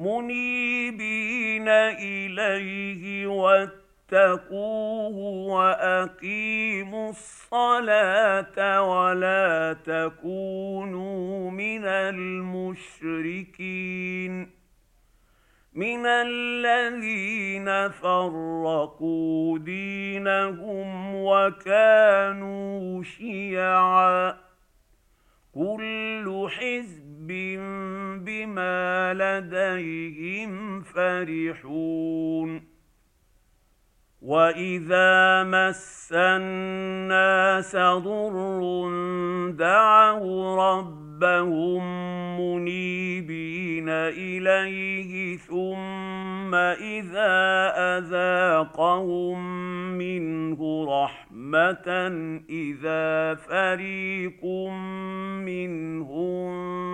منيبين إليه واتقوه وأقيموا الصلاة ولا تكونوا من المشركين من الذين فرقوا دينهم وكانوا شيعا كل حزب بما لديهم فرحون وإذا مس الناس ضر دعوا ربهم منيبين إليه ثم إذا أذاقهم منه رحمة إذا فريق منهم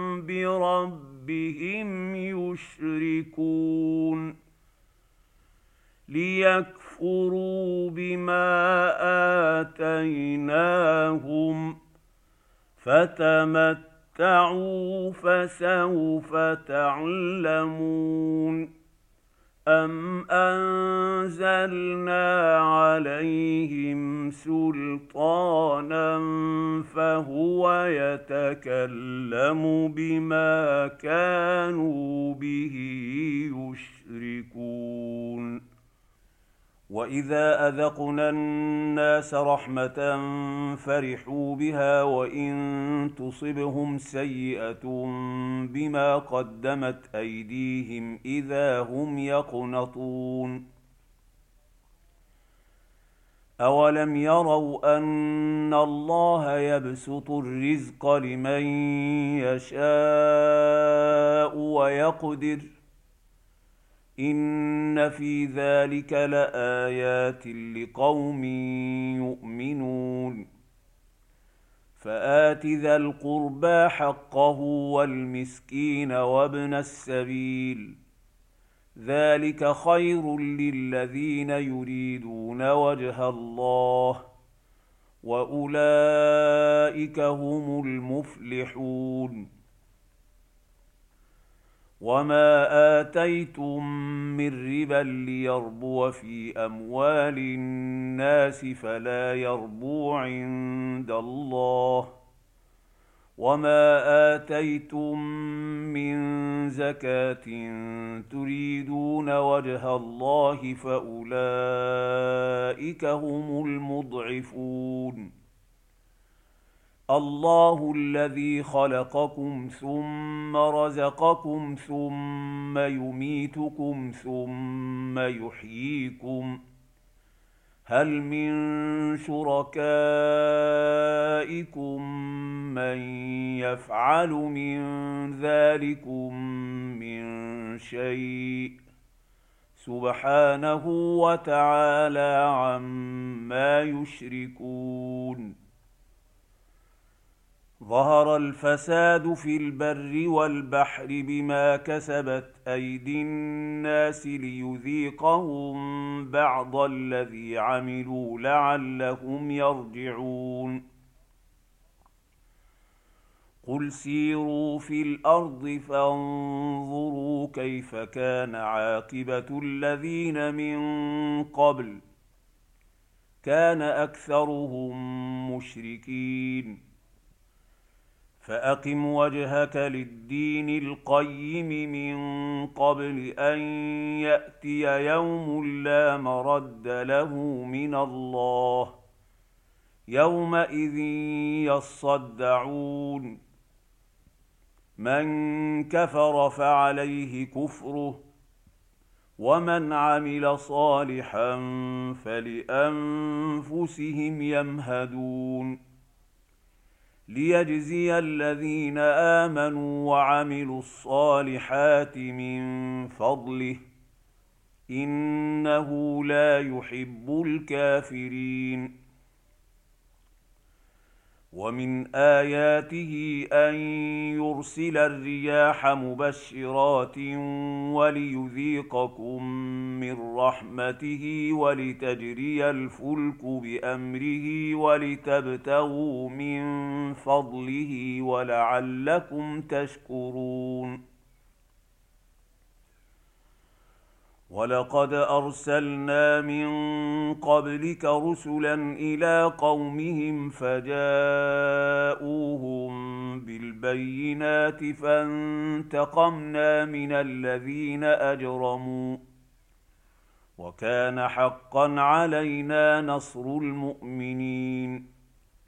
بربهم يشركون ليكفروا بما آتيناهم فتمتعوا فسوف تعلمون أم أنزلنا عليهم سلطانا فهو يتكلم بما كانوا به يشركون وإذا أذقنا الناس رحمة فرحوا بها وإن تصبهم سيئة بما قدمت أيديهم إذا هم يقنطون أولم يروا أن الله يبسط الرزق لمن يشاء ويقدر إن في ذلك لآيات لقوم يؤمنون فآت ذا القربى حقه والمسكين وابن السبيل ذلك خير للذين يريدون وجه الله وأولئك هم المفلحون وما آتيتم من ربا ليربو في أموال الناس فلا يربو عند الله وما آتيتم من زكاة تريدون وجه الله فأولئك هم المضعفون الله الذي خلقكم ثم رزقكم ثم يميتكم ثم يحييكم هل من شركائكم من يفعل من ذلكم من شيء سبحانه وتعالى عما يشركون ظهر الفساد في البر والبحر بما كسبت أيدي الناس ليذيقهم بعض الذي عملوا لعلهم يرجعون قل سيروا في الأرض فانظروا كيف كان عاقبة الذين من قبل كان أكثرهم مشركين فأقم وجهك للدين القيم من قبل أن يأتي يوم لا مرد له من الله يومئذ يصدعون من كفر فعليه كفره ومن عمل صالحا فلأنفسهم يمهدون ليجزي الذين آمنوا وعملوا الصالحات من فضله إنه لا يحب الكافرين ومن آياته أن يرسل الرياح مبشرات وليذيقكم من رحمته ولتجري الفلك بأمره ولتبتغوا من فضله ولعلكم تشكرون ولقد ارسلنا من قبلك رسلا الى قومهم فجاءوهم بالبينات فانتقمنا من الذين اجرموا وكان حقا علينا نصر المؤمنين.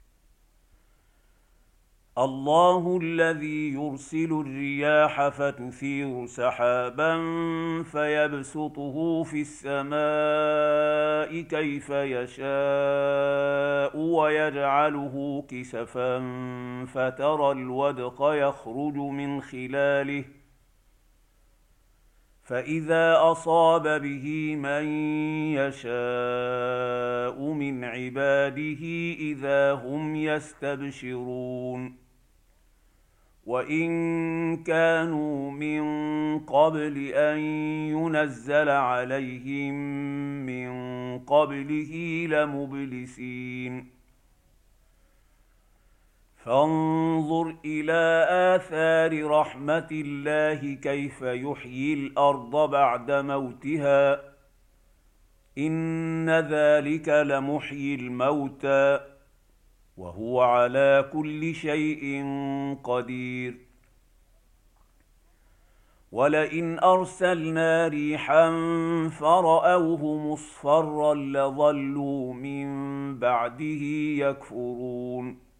الله الذي يرسل الرياح فتثير سحابا فيبسطه في السماء كيف يشاء ويجعله كسفا فترى الودق يخرج من خلاله فإذا أصاب به من يشاء من عباده إذا هم يستبشرون. وإن كانوا من قبل أن ينزل عليهم من قبله لمبلسين. فانظر إلى آثار رحمة الله كيف يحيي الأرض بعد موتها إن ذلك لمحيي الموتى وهو على كل شيء قدير. ولئن أرسلنا ريحا فرأوه مصفرا لظلوا من بعده يكفرون.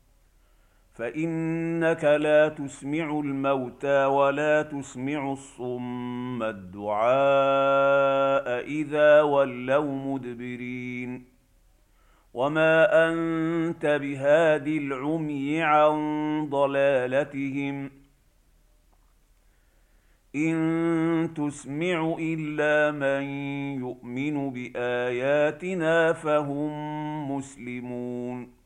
فإنك لا تسمع الموتى ولا تسمع الصم الدعاء إذا ولوا مدبرين. وما أنت بهاد العمي عن ضلالتهم إن تسمع إلا من يؤمن بآياتنا فهم مسلمون.